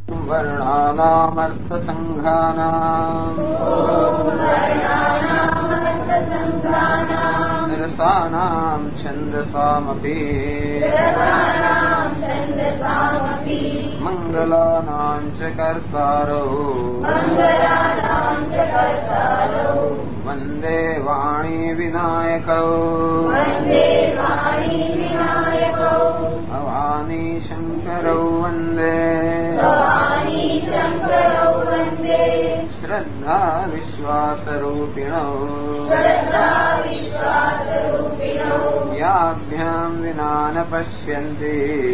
वर्णानामर्थसङ्घानाम् निरसानां छन्दसामपि मङ्गलानां च कर्तारौ वन्दे वाणी विनायकौ भवानी शङ्करौ वन्दे श्रद्धा विश्वासरूपिणौ याभ्यां विना न पश्यन्ति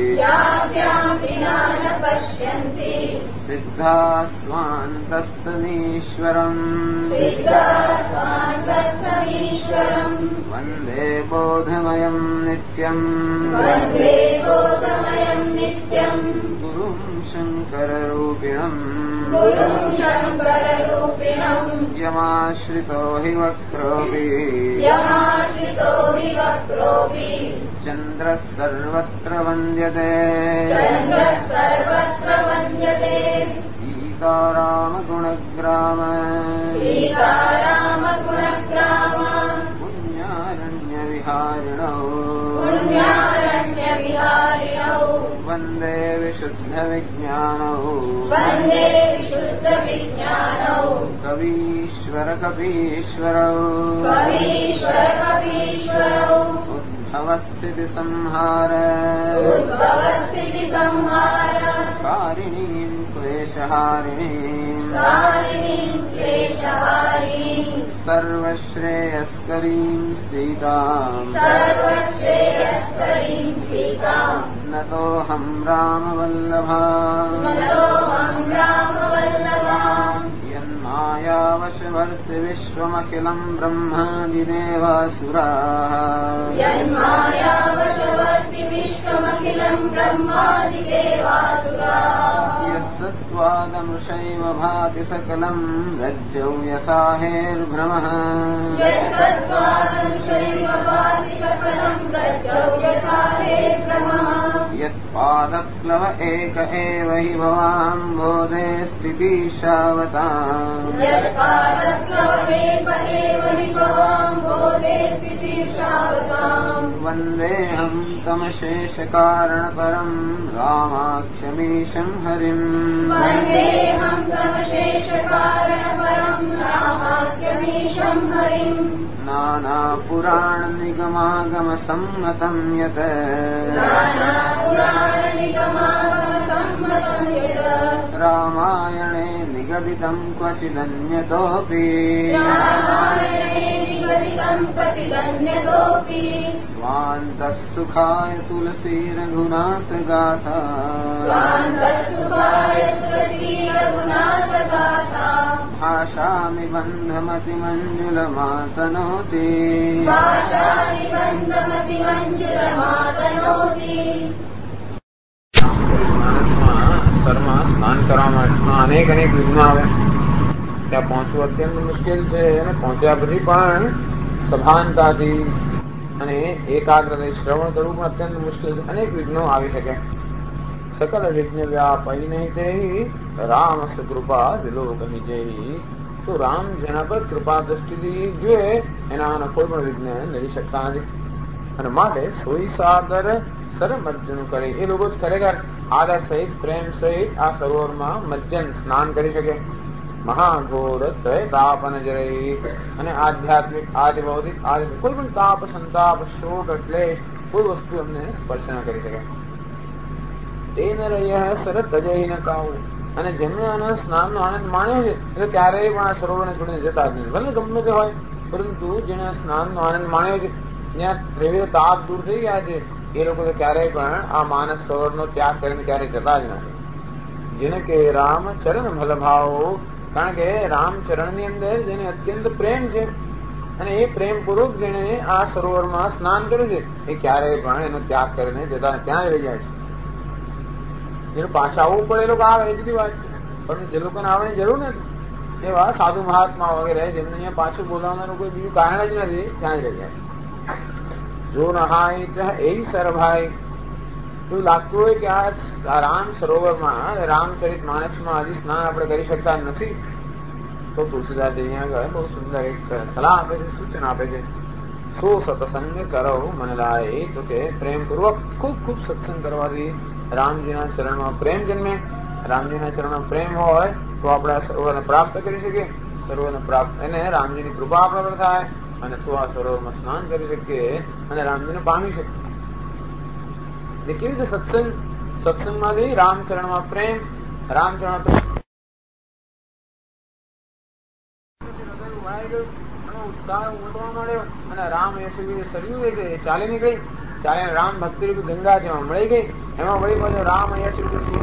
सिद्धा स्वान्तस्तमीश्वरम् वन्दे बोधमयं नित्यम् गुरुं शङ्कररूपिणम् यमाश्रितो हि वक्रोऽपि चन्द्रः सर्वत्र वन्द्यते सीतारामगुणग्राम पुण्यारण्यविहारिणौ वन्दे विशुद्धविज्ञानौ कवीश्वरकपीश्वरौ उद्भवस्थितिसंहार कारिणीं क्लेशहारिणीं सर्वश्रेयस्करीं सीताम् नतोऽहं रामवल्लभा यन्मायावशवर्ति विश्वमखिलं ब्रह्मादिदेवासुराः यत्सत्त्वादमृषैव भाति सकलं रज्जौ यथा हेर्भ्रमः यत्पादप्लव एक एव हि भवाम्भोधे स्थितिशावताम् वन्देऽहं तमशेषकारणपरं रामाख्यमीशं हरिम् नानापुराणनिगमागमसम्मतं यत् रामायणे निगदितं क्वचिदन्यतोऽपि स्वान्तः सुखाय तुलसी रघुनाथगाथा भाषानिबन्धमतिमञ्जुलमातनोति સરમાં સ્નાન કરવા માટે અનેક વિઘ્નો આવે. ત્યાં પહોંચવું અત્યંત મુશ્કેલ છે અને પહોંચ્યા પછી પણ સભાનતાથી અને એકાગ્રતાથી શ્રવણ કરવું પણ અત્યંત મુશ્કેલ છે. અનેક વિઘ્નો આવી શકે. સકલ વિઘ્ન વ્યાપહી નહીં તે રામ કૃપા વિલોકહી જઈ. તો રામ જેના પર કૃપા દ્રષ્ટિથી જોઈએ એના કોઈ પણ વિઘ્ન નડી શકતા નથી. અને માટે સોઈ સાદર સરમજ્જન કરે એ લોકો જ ખરેખર આદર સહિત પ્રેમ સહિત આ સરોવરમાં મજ્જન સ્નાન કરી શકે. મહાઘોર તાપન જરહિત અને આધ્યાત્મિક આદિ ભૌતિક આદિ કોઈ પણ તાપ સંતાપ શોક ક્લેશ કોઈ વસ્તુ અમને સ્પર્શ ન કરી શકે. તેન રય સરત તજય ન કાવ. અને જેમને આના સ્નાનનો આનંદ માણ્યો છે એટલે ક્યારેય પણ આ સરોવરને છોડીને જતા જ નથી. ભલે ગમે તે હોય પરંતુ જેને સ્નાનનો આનંદ માણ્યો છે જ્યાં ત્રિવિધ તાપ દૂર થઈ ગયા છે એ લોકો તો ક્યારેય પણ આ માનસ સરોવરનો ત્યાગ કરીને ક્યારેય જતા જ નથી. જેને કે રામ ચરણ ભલભાવ. કારણ કે રામચરણ ની અંદર જેને અત્યંત પ્રેમ છે અને એ પ્રેમ પૂર્વક જેને આ સરોવરમાં સ્નાન કર્યું છે એ ક્યારેય પણ એનો ત્યાગ કરીને જતા ત્યાં રહી જાય છે. જેને પાછા આવવું પડે એ લોકો આવે એ જુદી વાત છે. પણ જે લોકોને આવવાની જરૂર નથી એવા સાધુ મહાત્મા વગેરે જેમને અહીંયા પાછું બોલાવવાનું કોઈ બીજું કારણ જ નથી ત્યાં જ રહી જાય છે. જો નહાય ચાહે એ સરભાઈ એવું લાગતું હોય કે આ રામ સરોવરમાં રામચરિત માનસમાં હજી સ્નાન આપણે કરી શકતા નથી, તો તુલસીદાસ અહીંયા આગળ બહુ સુંદર એક સલાહ આપે છે, સૂચન આપે છે. સો સત્સંગ કરો મન લાય, તો કે પ્રેમપૂર્વક ખૂબ ખૂબ સત્સંગ કરવાથી રામજીના ચરણમાં પ્રેમ જન્મે. રામજીના ચરણમાં પ્રેમ હોય તો આપણે સરોવરને પ્રાપ્ત કરી શકીએ. સરોવરને પ્રાપ્ત એને રામજીની કૃપા આપણા પર થાય અને તો આ સરોવરમાં સ્નાન કરી શકીએ અને રામજીને પામી શકીએ. એ કેવી રીતે સત્સંગ? સત્સંગમાંથી રામચરણમાં પ્રેમ, રામચરણ ઉત્સાહ ઉમટવા માંડ્યો અને રામ યશવી સરયુ છે એ ચાલી નીકળી. ચાલીને રામ ભક્તિ રૂપી ગંગા છે એમાં મળી ગઈ. એમાં વળી પાછો રામ યશવી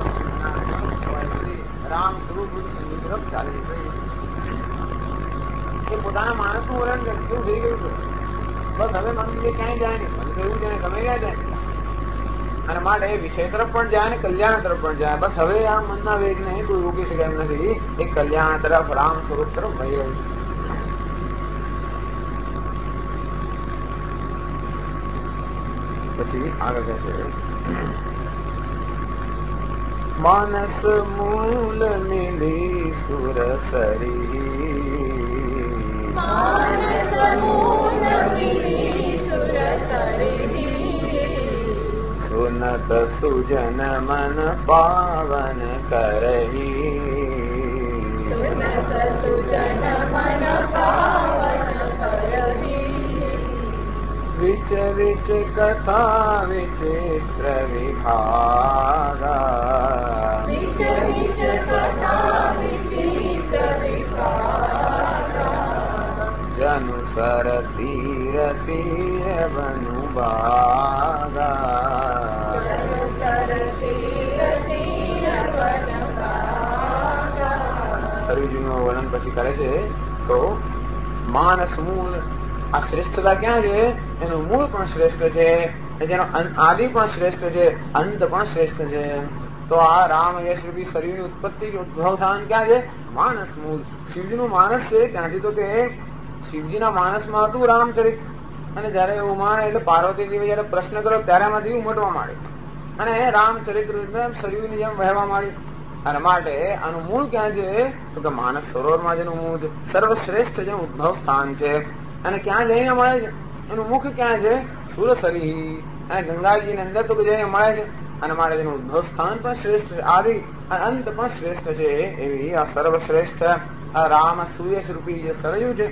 રામ સ્વરૂપ સંગીત તરફ ચાલી નીકળી. એ પોતાના માણસનું વર્ણન કરે કેવું થઈ ગયું છે. બસ હવે મન બીજે ક્યાંય જાય નહીં, મન તો એવું છે ને ગમે ક્યાં જાય અને માટે વિષય તરફ પણ જાય ને કલ્યાણ તરફ પણ જાય. બસ હવે આ મનના વેગને કોઈ રોકી શકે એમ નથી. એ કલ્યાણ તરફ રામ સ્વરૂપ તરફ વહી રહ્યું છે. પછી આગળ કહે છે માનસ મૂલ મિલી સુરસરી, સુનત સુજન મન પાવન કરહી, વિચ વિચ કથા વિચિત્ર વિભાગા, જનુ સર તીર તીર બનુ બાગા, સરયુજીનું વર્ણન પછી કરે છે. તો માનસ મૂળ આ શ્રેષ્ઠતા ક્યાં છે? એનું મૂળ પણ શ્રેષ્ઠ છે, જેનો આદિ પણ શ્રેષ્ઠ છે, અંત પણ શ્રેષ્ઠ છે. તો આ રામ યશરૂપી શરીરની ઉત્પત્તિ ઉદ્ભવ સ્થાન ક્યાં છે? માનસ મૂળ. શિવજીનું માનસ છે ક્યાંથી? તો કે શિવજીના માનસમાં હતું રામચરિત અને જયારે ઉમા એટલે પાર્વતીજી જયારે પ્રશ્ન કર્યો ત્યારે એમાંથી ઉમટવા માંડી અને રામચરિત શરીરની જેમ વહેવા માંડી. અને માટે આનું મૂળ ક્યાં છે? તો કે માનસ સરોવરમાં જેનું મૂળ છે, સર્વશ્રેષ્ઠ જેનું ઉદ્ભવ સ્થાન છે. અને ક્યાં જઈને મળે છે? એનું મુખ ક્યાં છે? સુરસરી અને ગંગાજીની અંદર તો જઈને મળે છે. અને માટે તેનું ઉદ્ભવ સ્થાન પણ શ્રેષ્ઠ છે, આદિ અને અંત પણ શ્રેષ્ઠ છે. એવી આ સર્વશ્રેષ્ઠ આ રામ સુયશ રૂપી જે સરયુ છે.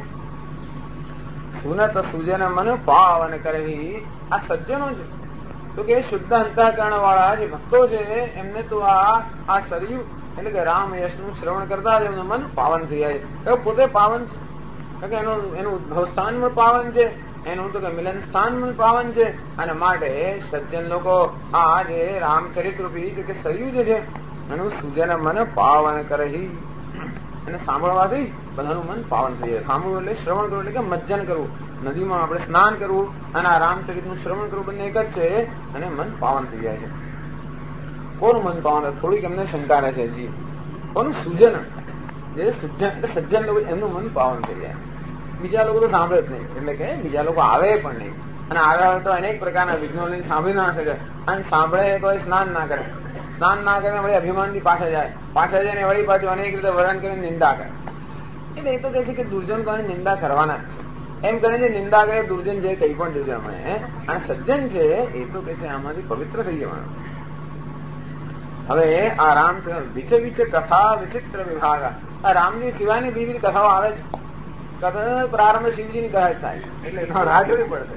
સુનત સુજન મન પાવન કરહી, આ સજ્જનો છે તો કે શુદ્ધ અંતઃકરણ વાળા જે ભક્તો છે એમને તો આ સરયુ એટલે કે રામ યશનું શ્રવણ કરતા જ એમનું મન પાવન થઈ જાય છે. પોતે પાવન છે, એનું ઉદ્ભવ સ્થાન પણ પાવન છે, એનું તો કે મિલન સ્થાન પણ પાવન છે. અને માટે સજ્જન લોકો આ જે રામચરિત રૂપી કે સરયુ જે છે એનું સુજન મન પાવન કરહી, એને સાંભળવાથી બધાનું મન પાવન થઈ જાય. સાંભળવું એટલે શ્રવણ કરવું એટલે કે મજ્જન કરવું, નદીમાં આપણે સ્નાન કરવું અને આ રામચરિતનું શ્રવણ કરવું બંને એક જ છે અને મન પાવન થઈ જાય છે. કોનું મન પાવન? થોડીક એમને શંકા રહે છે હજી. કોનું? સુજન. જે સુજન એટલે સજ્જન લોકો એમનું મન પાવન થઈ જાય. બીજા લોકો તો સાંભળે જ નહીં, એટલે કે બીજા લોકો આવે પણ નહીં. અને આવ્યા હોય તો અનેક પ્રકારના વિઘ્નો લઈને સાંભળી ના શકે અને સાંભળે તો એ સ્નાન ના કરે, સ્નાન ના કરીને વળી અભિમાનથી પાછા જાય, પાછા જઈને વળી પાછું અનેક રીતે વર્ણન કરીને નિંદા કરે. એટલે એ તો કહે છે કે દુર્જન તો નિંદા કરવાના જ છે. એમ કરીને જે નિંદા કરે દુર્જન છે કઈ પણ દુર્જન મળે. અને સજ્જન છે એ તો કે છે આમાંથી પવિત્ર થઈ જવાનું. હવે આ રામ વિચે વિચે કથા વિચિત્ર વિભાગ, આ રામજી સિવાયની બીજી કથાઓ આવે છે. કથા પ્રારંભ શિવજીની કથા થાય એટલે રાહ જોવી પડશે.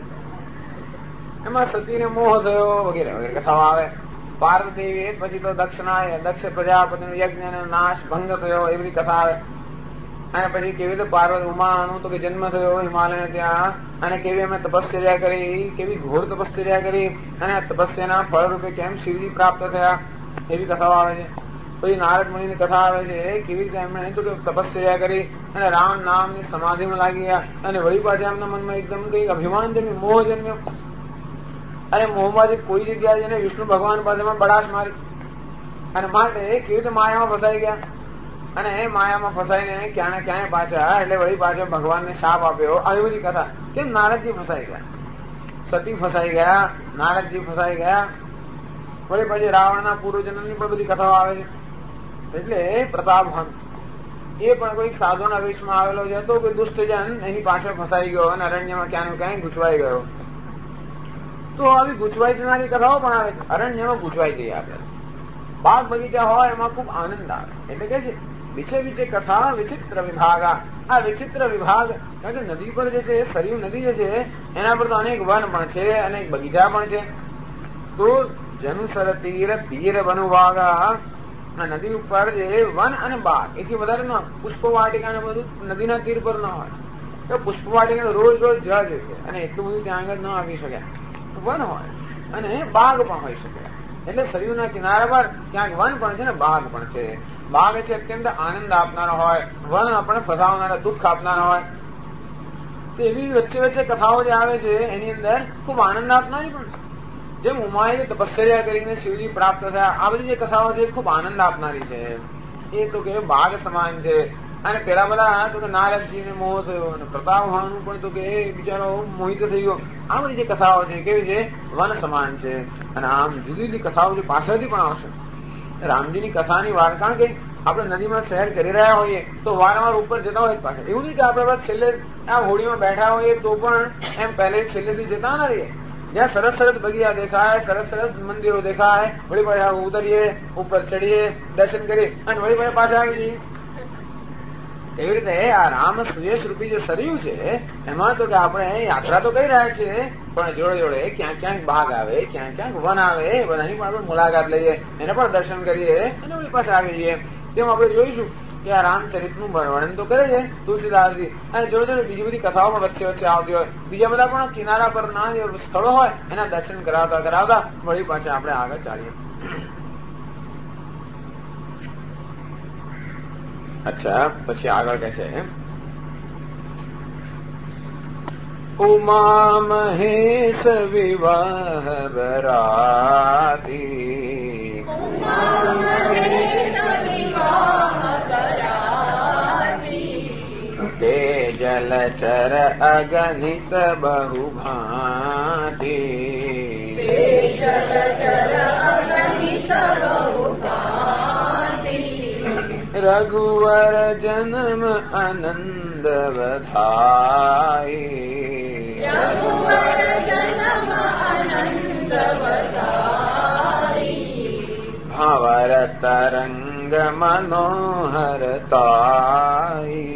એમાં સતીને મોહ થયો વગેરે વગેરે કથાઓ આવે. પાર્વતી પછી તો દક્ષ પ્રજાપતિનો યજ્ઞ નાશ ભંગ થયો એ બધી કથા આવે. અને પછી કેવી રીતે પાર્વતી ઉમાનો તો કે જન્મ થયો હિમાલય ત્યાં અને કેવી અમે તપશ્ચર્યા કરી, કેવી ઘોર તપશ્ચર્યા કરી અને તપસ્યાના ફળ રૂપે કેમ શિવજી પ્રાપ્ત થયા એવી કથાઓ આવે છે. પછી નારદ મુનિની કથા આવે છે કેવી રીતે એમણે તો કે તપશ્ચર્યા કરી અને રામ નામની સમાધિમાં લાગી ગયા અને વળી પાછા એમના મનમાં એકદમ કઈ અભિમાન જન્મ્યું, મોહ જન્મ્યો અને મોહમાંથી કોઈ જગ્યાએ જઈને વિષ્ણુ ભગવાન પાસેમાં બડાશ મારી અને માટે કેવી રીતે માયામાં ફસાઈ ગયા અને એ માયામાં ફસાઈને ક્યાં ને ક્યાંય પાછા એટલે વળી પાછો ભગવાનને શાપ આપ્યો. આવી બધી કથા. કેમ? નારદજી ફસાઈ ગયા, સતી ફસાઈ ગયા, નારદજી ફસાઈ ગયા વળી પછી રાવણના પૂર્વજન્મની પણ બધી કથાઓ આવે છે. એટલે પ્રતાપહન એ પણ કોઈ સાધુના વેશમાં આવેલો છે, તો કોઈ દુષ્ટજન એની પાછળ ફસાઈ ગયો અને અરણ્યમાં ક્યાંનું ક્યાંય ગૂંચવાઈ ગયો. તો આવી ગૂંચવાઈ જનારી કથાઓ પણ આવે છે. અરણ્યમાં ગૂંચવાઈ જઈએ આપણે. બાગ બગીચા હોય એમાં ખૂબ આનંદ આવે. એટલે કે છે વિચે વિચે કથા વિચિત્ર વિભાગ. આ વિચિત્ર વિભાગ કારણ કે નદી પર જે છે, સરયુ નદી જે છે એના પર તો અનેક વન પણ છે, અનેક બગીચા પણ છે. તો જનુસર તીર તીર વનુભાગા. નદી ઉપર જે વન અને બાગ એથી વધારે ન પુષ્પ વાટિકા ને બધું નદીના તીર પર ન હોય. તો પુષ્પ વાટિકા રોજ રોજ જળ જોઈએ અને એટલું બધું ત્યાં આગળ ન આવી શકે. વન હોય અને બાગ પણ હોઈ શકે. એટલે સરયુના કિનારા પર ક્યાંક વન પણ છે ને બાગ પણ છે. બાગ છે અત્યંત આનંદ આપનારો હોય, વન આપણને ફસાવનારા દુઃખ આપનારા હોય. તો એવી વચ્ચે વચ્ચે કથાઓ જે આવે છે એની અંદર ખૂબ આનંદ આપનારી પણ છે. જેમ ઉમાએ તપશ્ચર્યા કરીને શિવજી પ્રાપ્ત થયા, આ બધી જે કથાઓ છે ખૂબ આનંદ આપનારી છે. એ તો કે બાગ સમાન છે. અને પેલા બધા તો કે નારદજીને મોહ થયો અને પ્રતાપભાનું પણ તો કે એ બિચારો મોહિત થઈ ગયો. આ બધી જે કથાઓ છે કેવી છે? વન સમાન છે. અને આમ જુદી જુદી કથાઓ જે પાછળથી પણ આવશે. રામજીની કથાની વાર, કારણ કે આપણે નદીમાં સહેર કરી રહ્યા હોઈએ તો વારંવાર ઉપર જતા હોય પાછળ. એવું નહીં કે આપણે છેલ્લે આ હોડીમાં બેઠા હોઈએ તો પણ એમ પહેલે છેલ્લેથી જતા ના રહીએ. જ્યાં સરસ સરસ બગીચા દેખાય, સરસ સરસ મંદિરો દેખાય, વળી પાછા ઉતરીએ, ઉપર ચડીએ, દર્શન કરીએ અને વળી પાછા પાછા આવી જઈએ. એવી રીતે આ રામ સુયશ રૂપી જે સરયુ છે એમાં તો કે આપણે યાત્રા તો કરી રહ્યા છીએ, પણ જોડે જોડે ક્યાંક ક્યાંક બાગ આવે, ક્યાંક ક્યાંક વન આવે, બધાની પણ આપણે મુલાકાત લઈએ, એને પણ દર્શન કરીએ અને વળી પાછા આવી જઈએ. તેમ આપણે જોઈશું કે આ રામચરિતનું વર્ણન તો કરે છે તુલસીદાસજી, અને જોડે જોડે બીજી બધી કથાઓ પણ વચ્ચે વચ્ચે આવતી હોય. બીજા બધા પણ કિનારા પરના જે સ્થળો હોય એના દર્શન કરાવતા કરાવતા વળી પાછા આપણે આગળ ચાલીએ. અચ્છા, પછી આગળ કહે છે ઉમા મહેશ વિવાહ બરાતી, તે જલચર અગણિત બહુ ભાંતિ, રઘુવર જન્મ આનંદ વધાઈ, ભંવર તરંગ મનોહરતાઈ,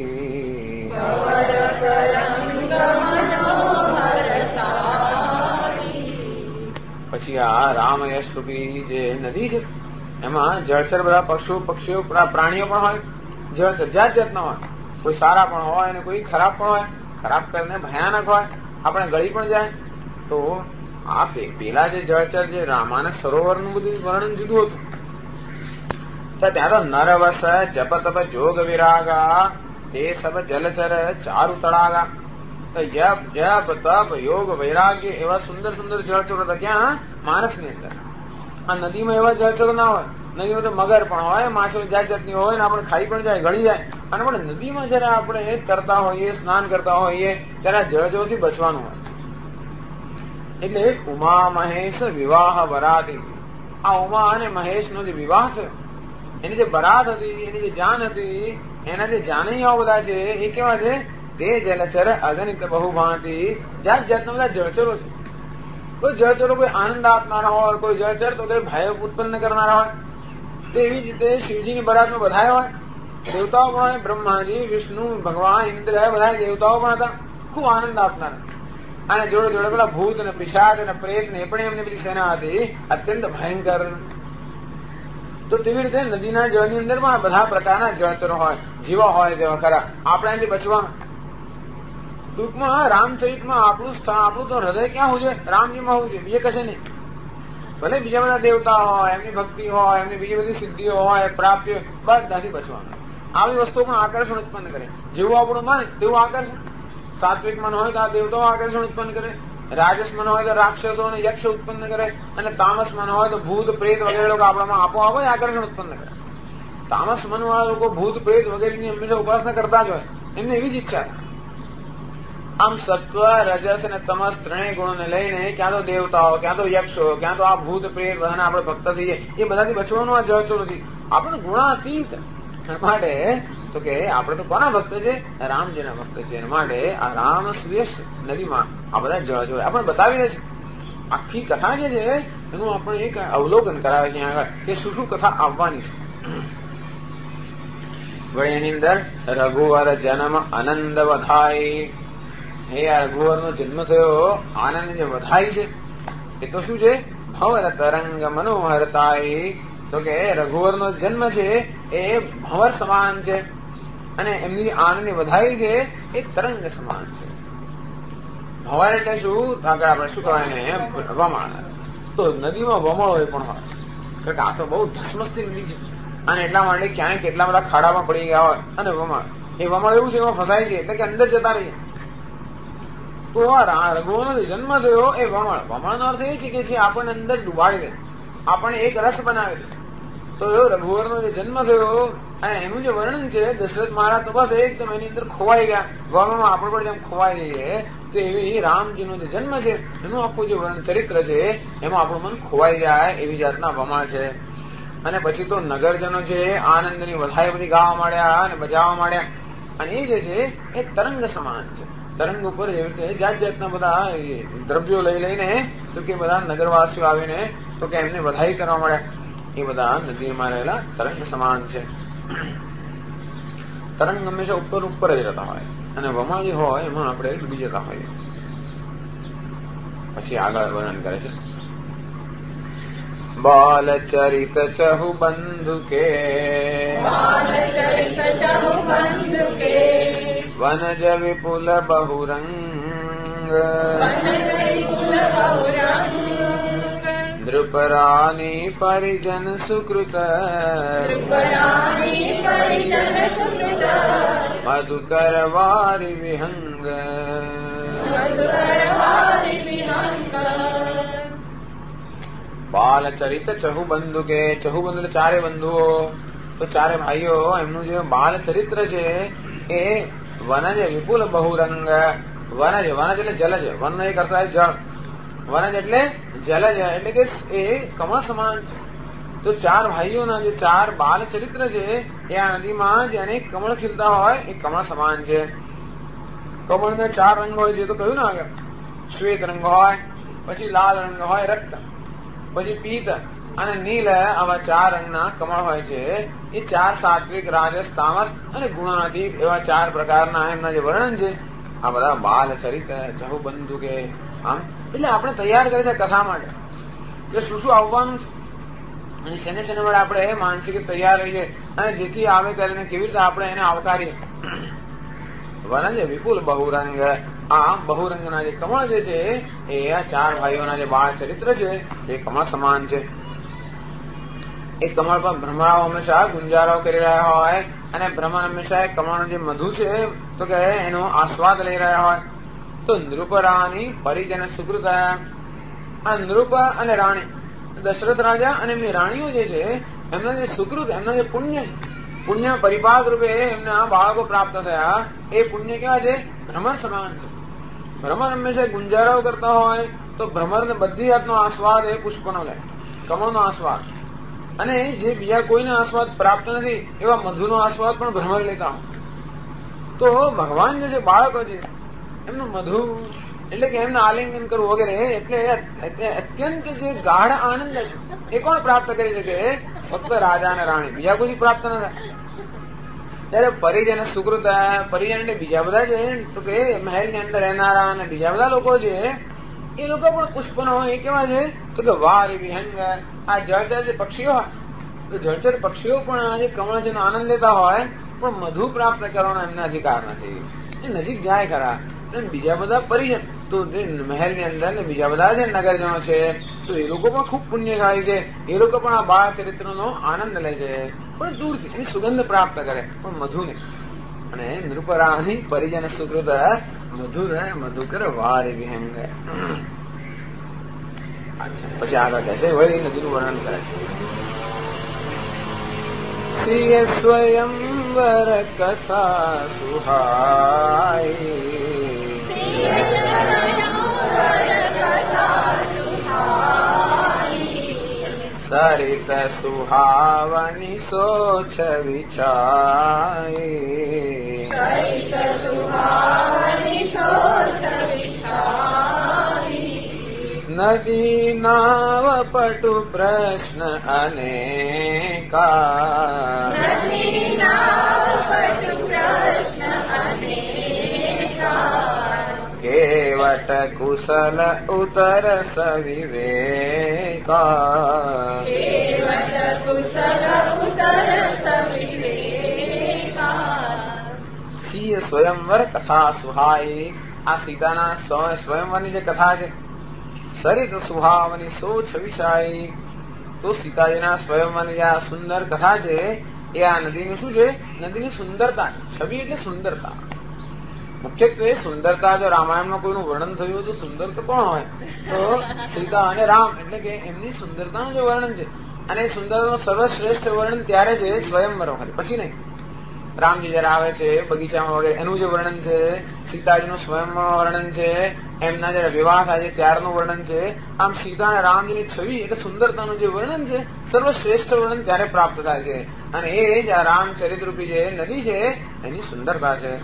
પછી આ રામયશ રૂપી જે નદી છે એમાં જળચર બધા પક્ષીઓ પ્રાણીઓ પણ હોય. જળચર જાત જાતના હોય, કોઈ સારા પણ હોય અને કોઈ ખરાબ પણ હોય. ખરાબ કરીને ભયાનક હોય, આપણે ગળી પણ જાય. તો આ પેલા જે જળચર જે રામાનસ સરોવરનું બધું વર્ણન જુદું હતું. ત્યાં તો નરવસ જપ તપ જોગ વિરાગા, તે સબ જલચર ચારુ તળાગા. તો જપ જપ તપ યોગ વૈરાગ્ય એવા સુંદર સુંદર જળચરો હતા. ક્યાં? માણસની અંદર. આ નદીમાં એવા જળચરો ના હોય. નદીમાં તો મગર પણ હોય, માછલી જાત જાતની હોય, ને આપણે ખાઈ પણ જાય, ગળી જાય. અને પણ નદીમાં જયારે આપણે તરતા હોઈએ, સ્નાન કરતા હોઈએ ત્યારે જળચરોથી બચવાનું હોય. એટલે ઉમા મહેશ વિવાહ બરાતી. આ ઉમા અને મહેશ નો જે વિવાહ છે, એની જે બરાત હતી, એની જે જાન હતી, એના જે જાનૈયાઓ બધા છે એ કેવા છે? તે જલચર અગણિત બહુ ભાંતિ, જાત જાતના બધા જળચરો છે. કોઈ જળચરો કોઈ આનંદ આપનારા હોય, કોઈ જળચર તો કોઈ ભય ઉત્પન્ન કરનારા હોય. તો એવી જ રીતે શિવજીની બરાતમાં બધા હોય, દેવતાઓ પણ હોય, બ્રહ્માજી, વિષ્ણુ, ભગવાન, ઇન્દ્ર, બધા દેવતાઓ પણ હતા, ખૂબ આનંદ આપનારા. અને જોડે જોડે પેલા ભૂત ને પિશાચ અને પ્રેત ને એ પણ એમની બધી સેના હતી, અત્યંત ભયંકર. તો તેવી રીતે નદીના જળની અંદર પણ બધા પ્રકારના જળચરો હોય, જીવા હોય તેવા ખરા. આપણે એનાથી બચવાનું. ટૂંકમાં રામચરિતમાં આપણું તો હૃદય ક્યાં હોવું જોઈએ? રામજીમાં હોવું જોઈએ, બીજે કશે નહીં. ભલે બીજા બધા દેવતા હોય, એમની ભક્તિ હોય, એમની બીજી બધી સિદ્ધિઓ હોય, પ્રાપ્તિઓ, બધાથી બચવાનું. આવી વસ્તુઓ પણ આકર્ષણ ઉત્પન્ન કરે. જેવું આપણું મન તેવું આકર્ષણ. સાત્વિક મન હોય તો આ દેવતાઓ આકર્ષણ ઉત્પન્ન કરે, રાજસ મન હોય તો રાક્ષસો અને યક્ષ ઉત્પન્ન કરે, અને તામસ મન હોય તો ભૂત પ્રેત વગેરે લોકો આપણામાં આપોઆપ જ આકર્ષણ ઉત્પન્ન કરે. તામસ મન વાળા લોકો ભૂત પ્રેત વગેરેની હંમેશા ઉપાસના કરતા જ હોય, એમને એવી જ ઈચ્છા. આમ સત્વ રજસ અને તમસ ત્રણેય ગુણોને લઈને ક્યાં તો દેવતાઓ, ક્યાં તો યક્ષો, ક્યાં તો આ ભૂત પ્રેત બધાને આપણે ભક્ત થઈએ, એ બધાથી બચવાનું આ જળચો નથી. આપણે ગુણાતીત માટે તો કે આપણે તો કોના ભક્ત છે? રામજીના ભક્ત છે. એના માટે આ રામ સ્વેશ નદીમાં આ બધા જળચો આપણે બતાવી દે છે. આખી કથા જે છે એનું આપણે એક અવલોકન કરાવે છે આગળ કે શું શું કથા આવવાની છે. વળી એની અંદર રઘુવર જન્મ આનંદ વધાય. હે આ રઘુવર નો જન્મ થયો, આનંદ જે વધાય છે એ તો શું છે? ભવર તરંગ મનોહરતાય. તો કે રઘુવર નો જન્મ છે એ ભંવર સમાન છે અને એમની આનંદ વધાઈ છે એ તરંગ સમાન છે. ભંવર એટલે શું? આગળ આપણે શું કહેવાય ને? વમળ. તો નદીમાં વમળ હોય પણ હોય, કારણ કે આ તો બહુ ધસમસતી નદી છે અને એટલા માટે ક્યાંય કેટલા બધા ખાડામાં પડી ગયા હોય અને વમળ, એ વમળ એવું છે એમાં ફસાય છે એટલે કે અંદર જતા રહીએ. તો રઘુવરનો જન્મ થયો એ વમળ. વમળનો અર્થ એ છે કે જે આપણને અંદર ડુબાડી દે, આપણને એક રસ બનાવે દે. તો રઘુવરનો જે જન્મ થયો અને એનું જે વર્ણન છે, દશરથ મહારાજ તો બસ એકદમ એની અંદર ખોવાઈ ગયા. વમળમાં આપણે પણ જેમ ખોવાઈ જઈએ તો એવી રામજીનો જે જન્મ છે એનું આખું જે વર્ણન ચરિત્ર છે એમાં આપણું મન ખોવાઈ જાય એવી જાતના વમળ છે. અને પછી તો નગરજનો છે આનંદની વધાઈ બધી ગાવા માંડ્યા અને બજાવવા માંડ્યા. અને એ જે છે એ તરંગ સમાન છે. તરંગ ઉપર એવી રીતે જાત જાતના બધા દ્રવ્યો લઈ લઈને તો કે બધા નગરવાસીઓ આવીને તો કે એમને વધાઈ કરવા માંડ્યા. એ બધા નદીમાં રહેલા તરંગ સમાન છે. તરંગ હંમેશા ઉપર ઉપર જ રહેતા હોય અને વમળ જે હોય એમાં આપણે ડૂબી જતા હોઈએ. પછી આગળ વર્ણન કરે છે. બાલ ચરિત ચહુ બંધુ કે વનજ વિપુલ બહુરંગ નૃપરાની પરિજન સુકૃત મધુકર વારી વિહંગ. બાલ ચરિત ચહુ બંધુ કે ચહુ બંધુ ચારે બંધુઓ, તો ચારે ભાઈઓ એમનું જે બાલ ચરિત્ર છે એ વનજ વિપુલ બહુરંગ. વનજ, વનજ એટલે જલજ, વન એક અર્થ થાય જળ, વનજ એટલે જલજ એટલે કે એ કમળ સમાન છે. તો ચાર ભાઈઓના જે ચાર બાલ ચરિત્ર છે એ આ નદીમાં જે અનેક કમળ ખીલતા હોય એ કમળ સમાન છે. કમળના ચાર રંગ હોય છે તો કહ્યું ને આગળ, શ્વેત રંગ હોય, પછી લાલ રંગ હોય, રક્ત, પછી પીત અને નીલ, આવા ચાર રંગના કમળ હોય છે. એ ચાર સાત્વિક, રાજસ, તામસ અને ગુણાતીત એવા ચાર પ્રકારના એમના જે વર્ણન છે આ બધા બાલ ચરિત ચહુ બંધુ કે. આમ એટલે આપણે તૈયાર કરે છે કથા માટે કે શું શું આવવાનું છે અને શેને શેને માટે આપણે માનસિક તૈયાર રહીએ અને જેથી આવે ત્યારે કેવી રીતે આપણે એને આવકારીએ. વનજ વિપુલ બહુરંગ. આ બહુરંગના જે કમળ જે છે એ આ ચાર ભાઈઓના જે બાળ ચરિત્ર છે એ કમળ સમાન છે. એ કમળ પર ભ્રમરાઓ હંમેશા ગુંજારો કરી રહ્યા હોય અને ભ્રમર હંમેશા કમળનું જે મધુ છે તો કે એનો આસ્વાદ લઈ રહ્યા હોય. તો નૃપરાની પરિજન સુકૃત. આ નૃપ અને રાણી, દશરથ રાજા અને એમની રાણીઓ જે છે એમના જે સુકૃત, એમના જે પુણ્ય છે, પુણ્ય પરિપાક રૂપે એમના બાળકો પ્રાપ્ત થયા. એ પુણ્ય કેવા છે? ભ્રમર સમાન છે. ભ્રમર હંમેશા ગુંજારાઓ કરતા હોય તો ભ્રમર ને બધી જાતનો આસ્વાદ એ પુષ્પનો લે, કમળનો આસ્વાદ. અને જે બીજા કોઈને આસ્વાદ પ્રાપ્ત નથી એવા મધુનો આસ્વાદ પણ ભ્રમર લેતા હોય. તો ભગવાન જે છે બાળકો છે એમનું મધુ એટલે કે એમને આલિંગન કરવું વગેરે એટલે અત્યંત જે ગાઢ આનંદ છે એ કોણ પ્રાપ્ત કરી શકે? ફક્ત રાજા અને રાણી, બીજા કોઈ પ્રાપ્ત ન થાય. ત્યારે પરિજન સુકૃત, પરિજન એટલે બીજા બધા છે તો કે મહેલ ની અંદર રહેનારા અને બીજા બધા લોકો છે એ લોકો પણ પુષ્પનો હોય. એ કેવા છે તો કે વાર વિહંગ. આ જળચર જે પક્ષીઓ હોય તો જળચર પક્ષીઓ પણ આ જે કમળ જેનો આનંદ લેતા હોય પણ મધુ પ્રાપ્ત કરવાનો એમને અધિકાર નથી. એ નજીક જાય ખરા. બીજા બધા પરિજન તો મહેલ ની અંદર ને બીજા બધા જે નગરજનો છે તો એ લોકો પણ ખૂબ પુણ્યશાળી છે. એ લોકો પણ આ બાળ ચરિત્ર નો આનંદ લે છે પણ દૂરથી એની સુગંધ પ્રાપ્ત કરે પણ મધુ ને. અને નૃપરાની પરિજન સુકૃત મધુર મધુકર વાર વિહંગ. પછી આગળ કહે છે વળી નદીનું વર્ણન કરે છે. શ્રી સ્વયંવર કથા સુહાય સરિત સુહાવની સોચ વિચારી, નદી નાવ પટુ પ્રશ્ન અનેકા, કેવટ કુશલ ઉતર સવિવેકા, સિંહ સ્વયંવર કથા સુહાઈ. આ સીતાના સ્વયંવરની જે કથા છે, સરિત સુહાવની સોચ વિષાઈ. તો સીતાજીના સ્વયંવરની આ સુંદર કથા છે એ આ નદીનું શું છે? નદીની સુંદરતા. છબી એટલે સુંદરતા. મુખ્યત્વે સુંદરતા જો રામાયણમાં કોઈનું વર્ણન થયું હોય તો સુંદર તો કોણ હોય? તો સીતા અને રામ, એટલે કે એમની સુંદરતાનું જે વર્ણન છે. અને સુંદરતાનું સર્વશ્રેષ્ઠ વર્ણન ત્યારે છે સ્વયંવર વખતે, પછી નહીં. રામજી જયારે આવે છે બગીચામાં વગેરે એનું જે વર્ણન છે, સીતાજીનું સ્વયંવર વર્ણન છે, એમના જયારે વિવાહ થાય છે ત્યારનું વર્ણન છે. આમ સીતા અને રામજીની છબી એટલે સુંદરતાનું જે વર્ણન છે, સર્વશ્રેષ્ઠ વર્ણન ત્યારે પ્રાપ્ત થાય છે. અને એ જ આ રામચરિતરૂપી જે નદી છે એની સુંદરતા છે.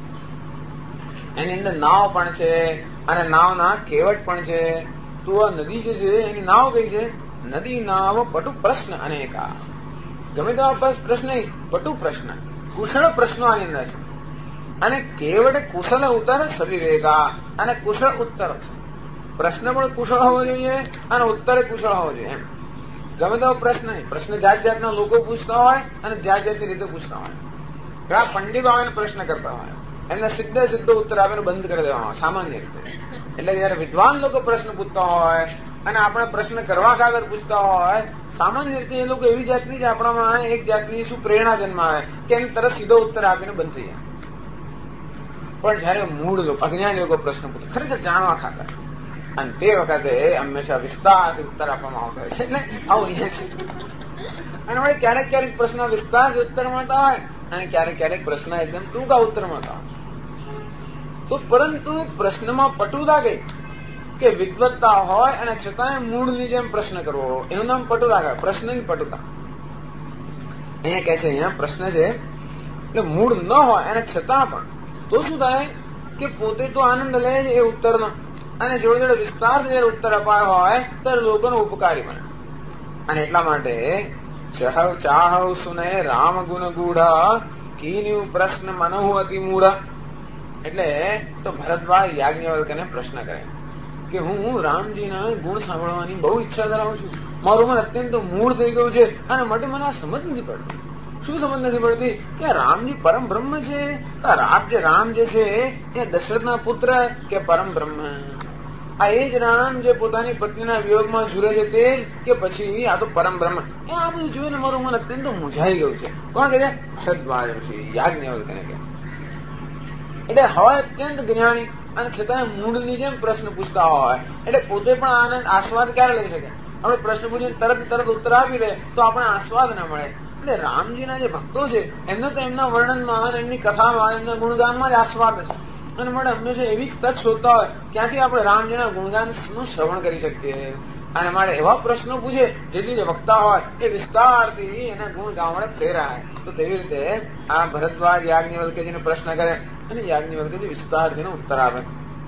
એની અંદર નાવ પણ છે અને નાવના કેવટ પણ છે. તો આ નદી જે છે એની નાવ કઈ છે? નદી નાવ પટુ પ્રશ્ન અનેકા. ગમે તો પ્રશ્ન પટુ પ્રશ્ન, કુશળ પ્રશ્નો આની અંદર છે. અને કેવટ કુશલ ઉત્તર સવિવેકા. અને કુશળ ઉત્તર છે. પ્રશ્ન પણ કુશળ હોવો જોઈએ અને ઉત્તર કુશળ હોવો જોઈએ. એમ ગમે તો પ્રશ્ન નહીં. પ્રશ્ન જાત જાતના લોકો પૂછતા હોય અને જાત જાતની રીતે પૂછતા હોય. ઘણા પંડિતો આવીને પ્રશ્ન કરતા હોય, એમને સીધો ઉત્તર આપીને બંધ કરી દેવામાં સામાન્ય રીતે. એટલે જયારે વિદ્વાન લોકો પ્રશ્ન પૂછતા હોય અને આપણે પ્રશ્ન કરવા ખાતર પૂછતા હોય, સામાન્ય રીતે એ લોકો એવી જાતની જ આપણામાં એક જાતની શું પ્રેરણા જન્માવે કે એને તરત સીધો ઉત્તર આપીને બંધ થઈ જાય. પણ જયારે મૂળ લોકો, અજ્ઞાની લોકો પ્રશ્ન પૂછે ખરેખર જાણવા ખાતર, અને તે વખતે હંમેશા વિસ્તારથી ઉત્તર આપવામાં આવતો હોય છે. એટલે આવું અહીંયા છે. અને વળી ક્યારેક ક્યારેક પ્રશ્ન વિસ્તારથી ઉત્તર મળતા હોય અને ક્યારેક પ્રશ્ન એકદમ ટૂંકા ઉત્તર મળતા હોય. તો પરંતુ પ્રશ્નમાં પટુતા કઈ કે વિદ્વત્તા હોય અને છતાંય મૂળની જેમ પ્રશ્ન કરવો, એનું નામ પટુતા કહેવાય. પ્રશ્નની પટુતા. અહીંયા કહે છે, અહીંયા પ્રશ્ન છે એટલે મૂળ ન હોય અને છતાં પણ તો શું થાય કે પોતે તો આનંદ લે છે એ ઉત્તરનો, અને જોડે જોડે વિસ્તારથી જયારે ઉત્તર અપાયો હોય ત્યારે લોકોનો ઉપકારી બને. અને એટલા માટે ચાહવ સુને રામ ગુણ ગૂઢા કીન્યુ પ્રશ્ન મનહુ અતિ મૂઢા. એટલે તો ભરતભાઈ યાજ્ઞવલ્ક્યને પ્રશ્ન કરે કે હું રામજીના ગુણ સાંભળવાની બહુ ઈચ્છા ધરાવું છું, મારું મન અત્યંત મૂળ થઈ ગયું છે અને માટે મને આ સમજ નથી પડતી. શું સમજ નથી પડતી? કે રામજી પરમ બ્રહ્મ છે, રામ જે છે એ દશરથના પુત્ર કે પરમ બ્રહ્મ? આ એ જ રામ જે પોતાની પત્નીના વિયોગમાં ઝૂરે છે તે જ, કે પછી આ તો પરમ બ્રહ્મ? એ આ બધું જોઈને મારું મન અત્યંત મૂંઝાઈ ગયું છે. કોણ કે છે? ભરતભાઈ છે, યાજ્ઞવલ્ક્યને કહે. એટલે હોય અત્યંત જ્ઞાની અને છતાં મૂળની જેમ પ્રશ્ન પૂછતા હોય, એટલે પોતે પણ આનંદ આસ્વાદ ક્યારે લઈ શકે? આપણે પ્રશ્ન પૂછીને તરત ઉત્તર આપી દે તો આપણે આસ્વાદ ના મળે. એટલે રામજીના જે ભક્તો છે એમને તો એમના વર્ણનમાં, એમની કથામાં, એમના ગુણગાનમાં જ આસ્વાદ છે. અને માટે હંમેશા એવી જ તક શોધતા હોય ક્યાંથી આપણે રામજીના ગુણગાનનું શ્રવણ કરી શકીએ. અને મારે એવા પ્રશ્નો પૂછે જેથી જે વક્તા હોય એ વિસ્તારથી એના ગુણ ગાવા માટે પ્રેરાય. તો તેવી રીતે આ ભરદ્વાજ યાજ્ઞવલ્ક્યજીને પ્રશ્ન કરે અને યાજ્ઞવલ્ક્યજી વિસ્તારથી ઉત્તર આપે.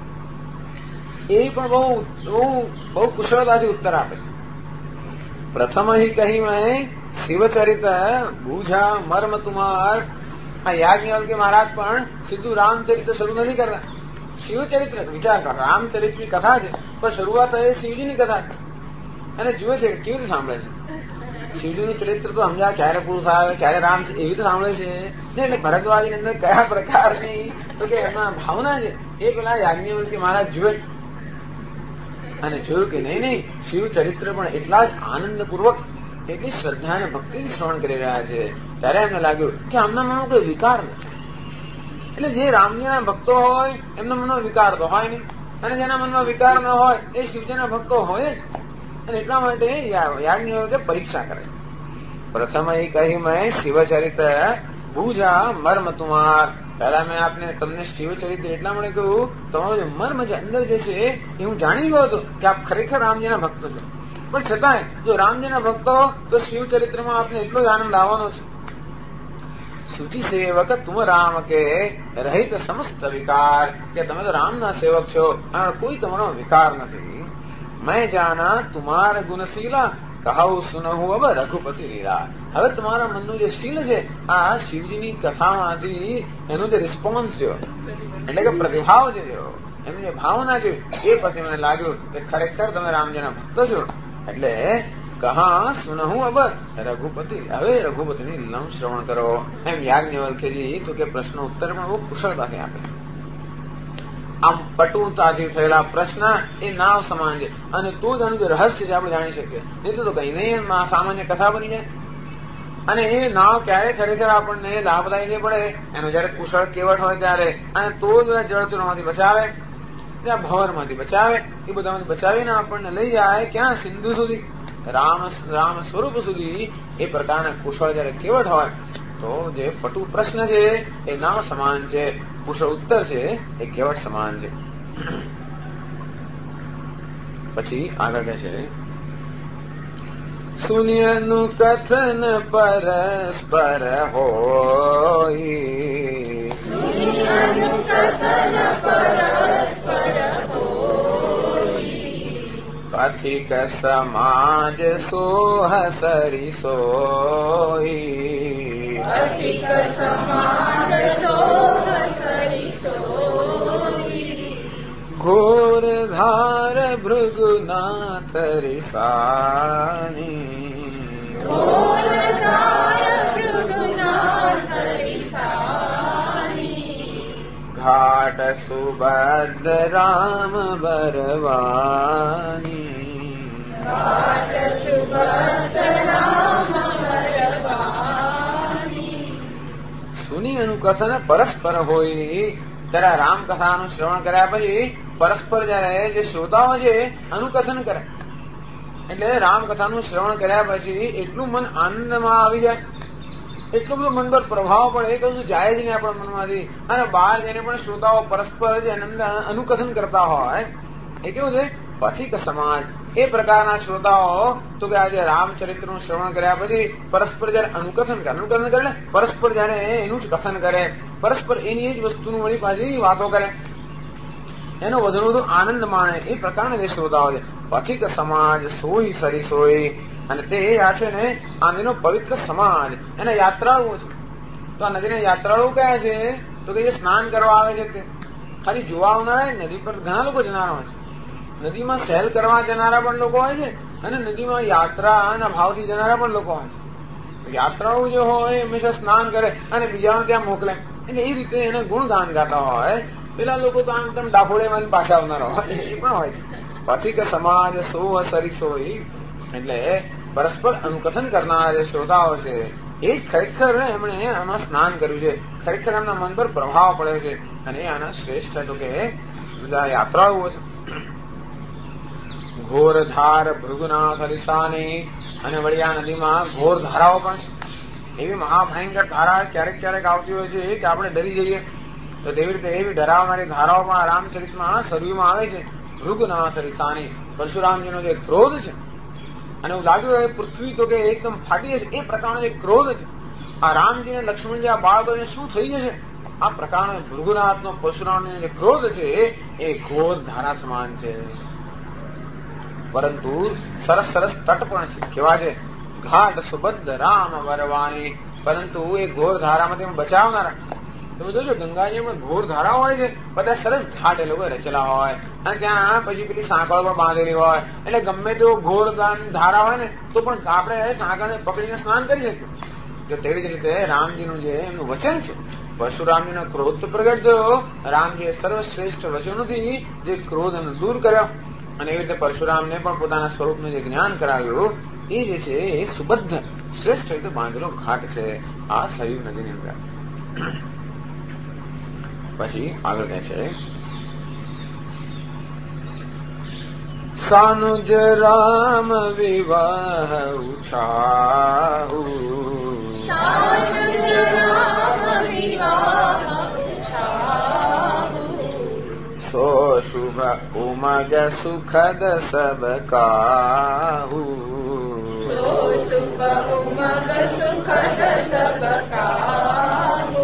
એ પણ બહુ કુશળતાથી ઉત્તર આપે છે. પ્રથમ હિ કહી મેં શિવચરિત બૂઝા મર્મ તુમાર. આ યાજ્ઞવલ્ક્ય મહારાજ પણ સીધું રામચરિત્ર શરૂ નથી કરતા, શિવચરિત્ર. વિચાર કર, રામચરિત્રની કથા છે પણ શરૂઆત એ શિવજીની કથા છે. અને જુએ છે કે કેવી રીતે સાંભળે છે. શિવજીનું ચરિત્ર તો સમજા ક્યારે પૂરું થાય, ક્યારે રામ એવી રીતે સાંભળે છે. એટલે ભરદ્વાજની અંદર કયા પ્રકારની તો કે એમાં ભાવના છે એ પેલા યાજ્ઞવલ્ક્ય મહારાજ જુએ. અને જોયું કે નહીં શિવ ચરિત્ર પણ એટલા જ આનંદપૂર્વક, એટલી શ્રદ્ધા અને ભક્તિથી શ્રવણ કરી રહ્યા છે. ત્યારે એમને લાગ્યું કે આમના મનમાં કોઈ વિકાર નથી. એટલે જે રામજીના ભક્તો હોય એમના મનમાં વિકાર તો હોય નહીં, અને જેના મનમાં વિકાર ન હોય એ શિવજીના ભક્તો હોય જ. અને એટલા માટે યાજ્ઞવલ્ક્ય પરીક્ષા કરે. પ્રથમ એ કહી મેં શિવચરિત્ર બૂઝા મર્મ તુમાર. પહેલા મેં આપને તમને શિવચરિત્ર એટલા માટે કહ્યું, તમારો જે મર્મ જે અંદર જે છે એ હું જાણી ગયો હતો કે આપ ખરેખર રામજીના ભક્ત છો. પણ છતાંય જો રામજીના ભક્ત હો તો શિવચરિત્રમાં આપને એટલો જ આનંદ આવવાનો છે. સુચિ સેવક તુમ રામ કે રહિત સમસ્ત વિકાર, કે તમે તો રામના સેવક છો, કોઈ તમારો વિકાર નથી. મેં જાના તુમાર ગુણશીલા કહું સુનહું અબ રઘુપતિ લીલા. હવે તમારા મનનું જે શીલ છે આ શિવજીની કથામાંથી એનો જે રિસ્પોન્સ જો એટલે કે પ્રતિભાવ જે એમની જે ભાવના જોઈ એ પછી મને લાગ્યું કે ખરેખર તમે રામજીના ભક્ત છો. એટલે કહા સુનહું અબ રઘુપતિ, હવે રઘુપતિની લીલાનું શ્રવણ કરો. એમ યાજ્ઞવલ્ક્યજી તો કે પ્રશ્નો ઉત્તર પણ બહુ કુશળતાથી આપે. આમ પટુતાથી થયેલા પ્રશ્ન એ નાવ સમાન છે, અને તો જ આનું જે રહસ્ય છે આપણે જાણી શકીએ. નહીં તો કઈ નહીં સામાન્ય કથા બની જાય. અને એ નાવ ક્યારે ખરેખર આપણને લાભદાયી પડે એનો જયારે કુશળ કેવટ હોય ત્યારે, અને તો જ જળચરોમાંથી બચાવે, ત્યાં ભવરમાંથી બચાવે, એ બધામાંથી બચાવીને આપણને લઈ જાય ક્યાં? સિંધુ સુધી, રામ સ્વરૂપ સુધી. એ પ્રકારના કુશળ જયારે કેવટ હોય તો જે પટુ પ્રશ્ન છે એ નાવ સમાન છે, કુશળ ઉત્તર છે એ કેવટ સમાન છે. પછી આગળ કહે છે, સુનિયનું કથન પરસ્પર હોય, કથિક સમાજ સોહ સરિસોઈ, ઘોર ધાર ભૃગુનાથ રિસાની, ઘાટ સુભદ્ર રામ બરવાની, સુની અનુકથન પરસ્પર હોય. ત્યારે રામકથાનું શ્રવણ કર્યા પછી પરસ્પર જયારે જે શ્રોતાઓ છે અનુકથન કરે, એટલે રામકથાનું શ્રવણ કર્યા પછી એટલું મન આનંદમાં આવી જાય, એટલું બધું મન પર પ્રભાવ પડે એ કશું જાય જ નહીં આપણા મનમાંથી. અને બહાર જઈને પણ શ્રોતાઓ પરસ્પર જે અનુકથન કરતા હોય એ કેવું છે? પથિક સમાજ. એ પ્રકારના શ્રોતાઓ તો કે આજે રામચરિત્રનું શ્રવણ કર્યા પછી પરસ્પર જયારે અનુકથન કરે, પરસ્પર જયારે એનું જ કથન કરે, પરસ્પર એની જ વસ્તુનું વળી પાછી વાતો કરે, એનો વધુ વધુ આનંદ માણે, એ પ્રકારના જે શ્રોતાઓ છે. પથિક સમાજ સોઈ સરિસોઈ, અને તે આ છે ને આ નદીનો પવિત્ર સમાજ, એના યાત્રાળુઓ છે. તો આ નદીના યાત્રાળુઓ કયા છે? તો કે જે સ્નાન કરવા આવે છે તે ખાલી જોવા આવનારા. નદી પર ઘણા લોકો જનારા હોય છે, નદીમાં સહેલ કરવા જનારા પણ લોકો હોય છે, અને નદીમાં યાત્રાના ભાવથી જનારા પણ લોકો હોય છે. યાત્રાળુ જે હોય હંમેશા સ્નાન કરે અને બીજાને ત્યાં મોકલે, એટલે એ રીતે એને ગુણગાન ગાતા હોય. પેલા લોકો તો આમ તેમ ડાફોડેમાં પાછા આવનારા હોય એ પણ હોય છે. પથિક સમાજ સોહ સરિસોઈ, એટલે પરસ્પર અનુકથન કરનારા જે શ્રોતાઓ છે એ જ ખરેખર એમણે આમાં સ્નાન કર્યું છે, ખરેખર એમના મન પર પ્રભાવ પડે છે, અને આના શ્રેષ્ઠ તો કે બધા યાત્રાળુઓ છે. ઘોર ધાર ભૃગુનાથ હરિસાની, અને વળી આ નદીમાં ઘોર ધારાઓ પણ છે. એવી મહાભયંકર ધારા ક્યારેક ક્યારેક આવતી હોય છે કે આપણે ડરી જઈએ, તો તેવી રીતે એવી ડરાવનારી ધારાઓ પણ રામચરિતમાં સરયુમાં આવે છે. ભૃગુનાથ હરિસાની, પરશુરામજીનો જે ક્રોધ છે, અને એવું લાગ્યું કે પૃથ્વી તો કે એકદમ ફાટી જશે એ પ્રકારનો જે ક્રોધ છે. આ રામજીને લક્ષ્મણજી આ બાળકોને શું થઈ જશે, આ પ્રકારનો ભૃગુનાથનો પરશુરામનો જે ક્રોધ છે એ ઘોર ધારા સમાન છે. પરંતુ સરસ સરસ તટ પણ છે. કેવા છે? ઘાટ સુબદ્ધ રામ વરવાની, પરંતુ એ ઘોર ધારામાંથી બચાવનારા. તમે જોજો ગંગાજી પણ ઘોર ધારા હોય છે, બધા સરસ ઘાટ એ લોકો રચેલા હોય, અને ત્યાં પછી પેલી સાંકળ પણ બાંધેલી હોય, એટલે ગમે તેવો ઘોર ધારા હોય ને તો પણ આપણે સાંકળને પકડીને સ્નાન કરી શકીએ. જો તેવી જ રીતે રામજીનું જે એમનું વચન છે, પરશુરામજીનો ક્રોધ પ્રગટ થયો, રામજીએ સર્વશ્રેષ્ઠ વચનોથી જે ક્રોધ એમને દૂર કર્યો, અને એવી રીતે પરશુરામને પણ પોતાના સ્વરૂપનું જે જ્ઞાન કરાવ્યું, એ જે છે એ સુબદ્ધ શ્રેષ્ઠ રીતે બાંધેલો ઘાટ છે આ સરયુ નદીની અંદર. પછી આગળ કહે છે, સાનુજ રામ વિવાહ ઉછાહુ, शुभ उमग सुखद सब काहू, सो शुभ उमग सुखद सब काहू।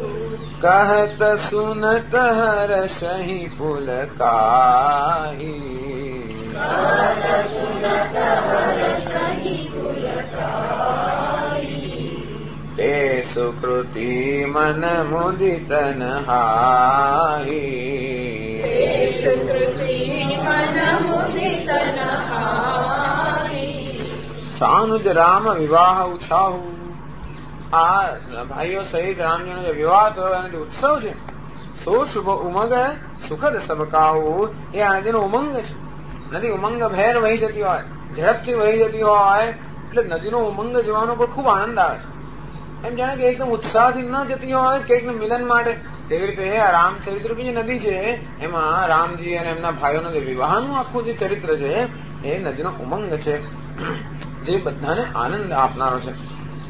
कहत सुनत हर्षहि पुलकाहि, कहत सुनत हर्षहि पुलकाहि। ते सुकृति मन मुदित नहाहि, ते सुकृति मन मुदित नहाहि। सानुज राम विवाह उछाहु। આ ભાઈઓ સહિત રામજીનો જે વિવાહ થયો એનો જે ઉત્સવ છે, સો શુભ ઉમંગ સુખદ સબકાહુ, એ આ નદીનો ઉમંગ છે. નદી ઉમંગ ભેર વહી જતી હોય, ઝડપથી વહી જતી હોય, એટલે નદીનો ઉમંગ જોવાનો પણ ખૂબ આનંદ આવે છે. એમ જાણે કે એકદમ ઉત્સાહથી ન જતી હોય કે એકદમ મિલન માટે. તેવી રીતે આ રામચરિત્રની જે નદી છે એમાં રામજી અને એમના ભાઈઓનો જે વિવાહનું આખું જે ચરિત્ર છે એ નદીનો ઉમંગ છે, જે બધાને આનંદ આપનારો છે.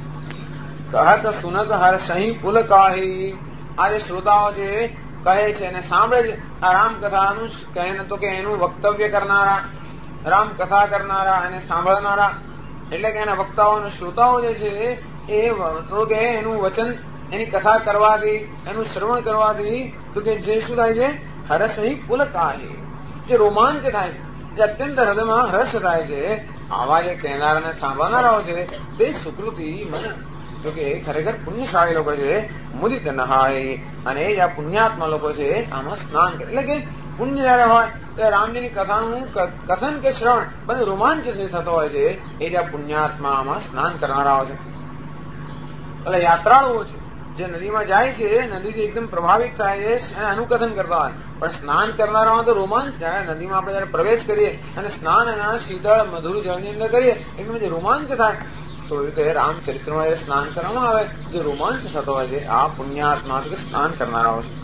કહત સુનત હર્ષહિ પુલકાહી. આ જે શ્રોતાઓ છે કહે છે અને સાંભળે છે આ રામકથાનું, કહે તો કે એનું વક્તવ્ય કરનારા, રામકથા કરનારા અને સાંભળનારા, એટલે કે એના વક્તાઓ અને શ્રોતાઓ જે છે એ તો કે એનું વચન, એની કથા કરવાથી, એનું શ્રવણ કરવાથી તો કે જે શું થાય છે, હર્ષહિ પુલકાહી, જે રોમાંચ થાય છે, જે અત્યંત હૃદયમાં હર્ષ થાય છે. આવા જે કહેનારા અને સાંભળનારાઓ છે તે સુકૃતિ મન, તો કે ખરેખર પુણ્યશાળી લોકો છે. મુદિત નહાય, અને એ જે પુણ્યાત્મા લોકો છે આમાં સ્નાન કરે. એટલે કે પુણ્ય જયારે હોય ત્યારે રામજીની કથાનું કથન કે શ્રવણ બધું રોમાંચ જે થતો હોય છે, એ જે પુણ્યાત્મા આમાં સ્નાન કરનારાઓ છે. એટલે યાત્રાળુઓ છે જે નદીમાં જાય છે, નદીથી એકદમ પ્રભાવિત થાય છે અને અનુકથન કરતા હોય, પણ સ્નાન કરનારાઓ તો રોમાંચ જાય. નદીમાં આપણે જયારે પ્રવેશ કરીએ અને સ્નાન એના શીતળ મધુર જળની અંદર કરીએ, એકદમ જે રોમાંચ થાય, તો એ રીતે રામચરિત્રમાં જે સ્નાન કરવામાં આવે, જે રોમાંચ થતો હોય છે, આ પુણ્યાત્મા કે સ્નાન કરનારાઓ છે.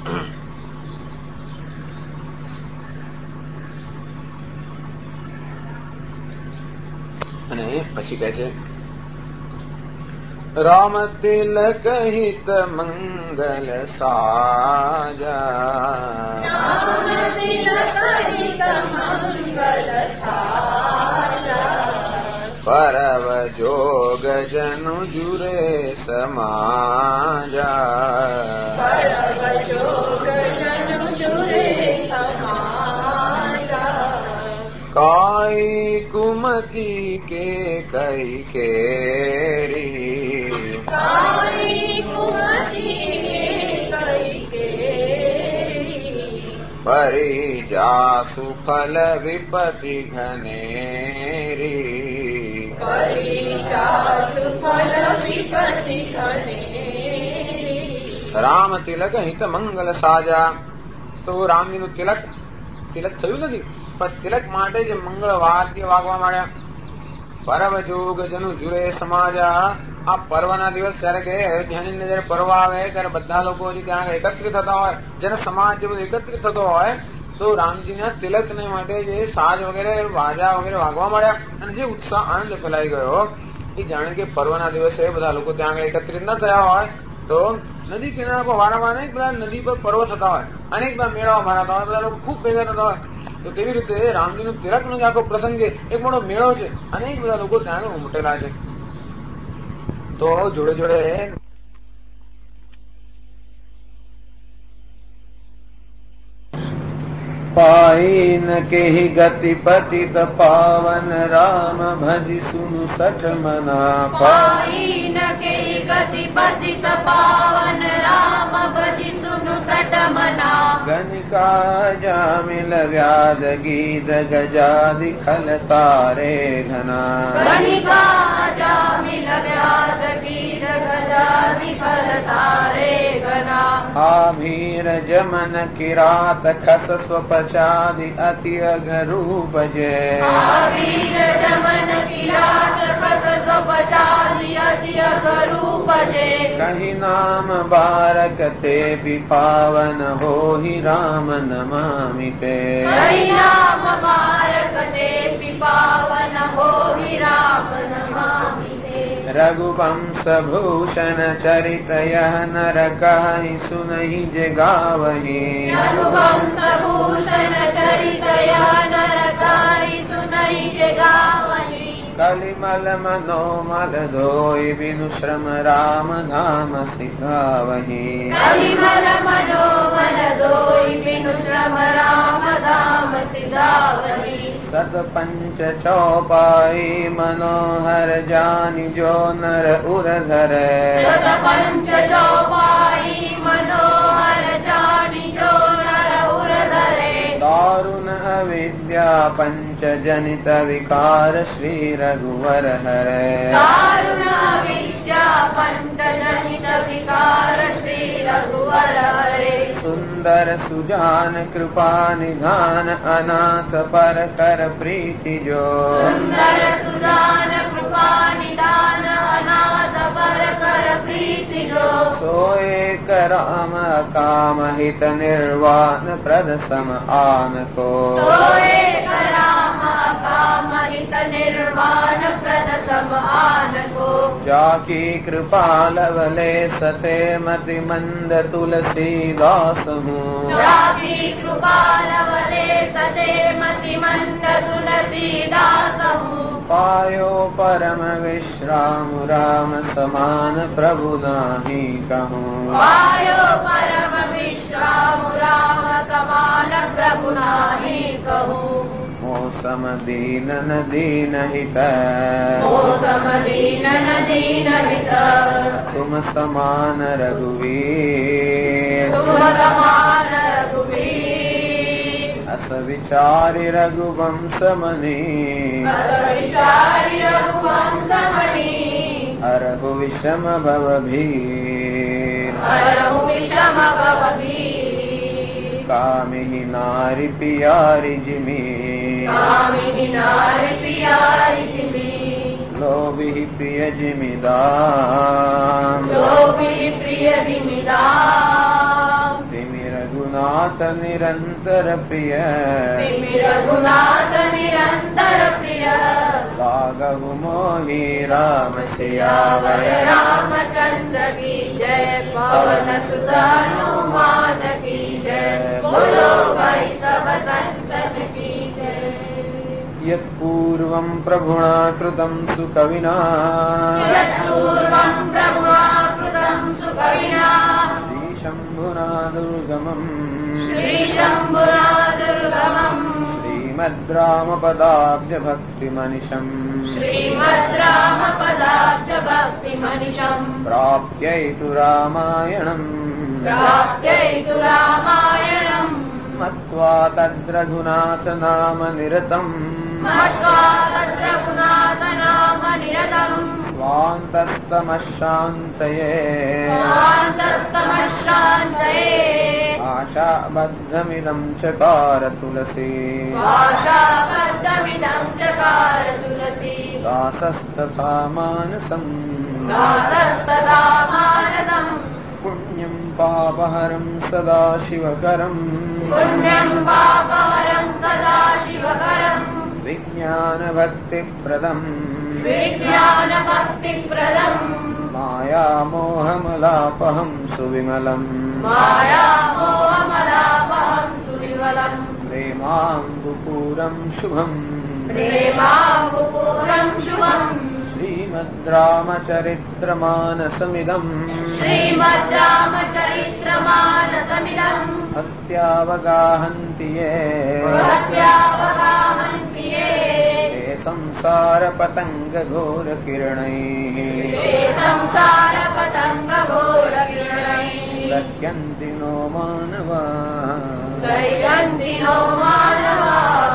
અને પછી કહે છે, રામ તિલક હિત મંગલ સાજા, રામ તિલક હિત મંગલ સાજા। પરવ જોગ જનુ જુરે સમાજા, પરવ જોગ જનુ જુરે સમાજા। કાઈ કુમતી કે કઈ કેરી, કાઈ કુમતી કે કઈ કેરી। પરિજાસુ ફલ વિપતિ ઘનેરી, પરિજાસુ ફલ વિપતિ ઘનેરી। રામ તિલક હિત મંગલ સાજા. તો રામજીનું તિલક થયું નથી, પણ તિલક માટે જે મંગળ વાદ્ય વાગવા માંડ્યા. પરવ જોગ જનુ જુરે સમાજા. આ પર્વના દિવસ જયારે કે અયોધ્યાની અંદર જયારે પર્વ આવે ત્યારે બધા લોકો ત્યાં એકત્રિત થતા હોય, જેનો સમાજ જે બધું એકત્રિત થતો હોય, તો રામજીના તિલકને માટે જે સાજ વગેરે વાજા વગેરે વાગવા માંડ્યા અને જે ઉત્સાહ આનંદ ફેલાઈ ગયો, એ જાણે કે પર્વના દિવસે બધા લોકો ત્યાં એકત્રિત ન થયા હોય, તો નદી કિનારા પર વારંવાર અનેક બધા નદી પર પર્વ થતા હોય, અનેક બધા મેળાઓ ભરાતા હોય, બધા લોકો ખૂબ ભેગા થતા હોય. તો તેવી રીતે રામજીનું તિલકનો જે આખો પ્રસંગ છે, એક મોટો મેળો છે, અનેક બધા લોકો ત્યાં ઉમટેલા છે. તો જોડે જોડે पाई न केहि गति पतित पावन राम भजि सुनु सठ मना। पाई न केहि गति पतित पावन राम भजि सुनु सठ मना। गणिका जामिल व्याध गीत गजादि खल तारे घना। गणिका जामिल व्याध गीत गजादि खल तारे घना। आभीर जमन किरात खस स्वपचादि अति अघरूप जय। आभीर जमन किरात खस स्वपचादि अति अघरूप जय। कहि नाम बारक ते पावन हो ही राम नमामि ते। कहि नाम बारक ते पावन हो ही राम नमामि ते। रघुवंश भूषण चरित यह नर कहि सुनहि जे गावहि। रघुवंश भूषण चरित यह नर कहि सुनहि जे गावहि। कलिमल मनोमल धोई बिनु श्रम राम धाम सिखावहि। कलिमल मनोमल धोई बिनु श्रम राम धाम सिखावहि। सत पंच चौपाई मनोहर जानि जो नर उर धरे। सत पंच चौपाई मनोहर जानि जो नर उर धरे। दारुण अविद्या पंच जनित विकार श्री रघुवर हरे। दारुण विद्या पंच जनित विकार श्री रघुवर हरे। सुंदर सुजान कृपा निधान अनाथ पर कर प्रीति जो। सुंदर सुजान कृपा निदान अनाथ पर कर प्रीति जो। सोए राम काम हित निर्वाण प्रद सम आन को। सोए राम काम हित निर्वाण प्रद सम आन को। जाकी कृपा लवले सते मति मंद तुलसीदास हूँ। जाकी कृपा लवले सते मति मंद तुलसीदास हूँ। पायो परम विश्राम राम समान प्रभु नाहि कहूँ। पायो परम विश्राम राम समान प्रभु नाहि कहूँ। मौसम दीन न दीन हित। मौसम दीन न दीन हित। तुम समान रघुवीर। तुम समान रघुवीर। अस विचारि रघुवंश मनि। अस विचारि रघुवंश मनि। हरहु विषम भव भीर। हरहु विषम भव भीर। कामिहि नारि पियारि जिमि। कामिनि नारि पियारि जिमि। लोभिहि प्रिय जिमिदाम। लोभिहि प्रिय जिमिदाम। तिमि रघुनाथ निरंतर प्रिय। तिमि रघुनाथ निरंतर प्रिय। लागहु मोहि राम सियावर रामचंद्र की जय। पवन सुत हनुमान की जय। बोलो भाई सब संतन की जय। यत्पूर्वं प्रभुणा कृतं सुकविना। यत्पूर्वं प्रभुणा कृतं सुकविना। श्रीशम्भुना दुर्गमम्। श्रीशम्भुना दुर्गमम्। श्रीमद्रामपदाब्ज भक्तिमनिशम्। श्रीमद्रामपदाब्ज भक्तिमनिशम्। प्राप्यैतु रामायणम्। प्राप्यैतु रामायणम्। मत्वा तद्रघुनाथ नाम निरतम्। मत्वा तद्रघुनाथ नाम निरतम्। स्वान्तस्तमशान्तये। स्वान्तस्तमश्रान्तये। आशाबद्धमिदं चकार तुलसी। आशाबद्धमिदं चकार तुलसी। दासस्तथा मानसम्। दासस्तदा मानसम्। पुण्यं पापहरं सदा शिवकरम्। पुण्यं पापहरं सदा शिवकरम्। विज्ञानभक्तिप्रदम्। विज्ञानभक्तिप्रदम्। मायामोहमलापहं सुविमलम्। मायामोहमलापहं सुविमलम्। प्रेमाम्बुपूरं शुभम्। प्रेमाम्बुपूरं शुभम्। श्रीमद्रामचरित्रमानसमिदम्। श्रीमद्रामचरित्रमानसमिदम्। भक्त्यावगाहन्ति ये। भक्त्यावगाहन्ति ये। संसारपतङ्गघोरकिरणैः। ते संसारपतङ्गघोरकिरणैः। दह्यन्ति नो मानवाः। दह्यन्ति नो मानवाः।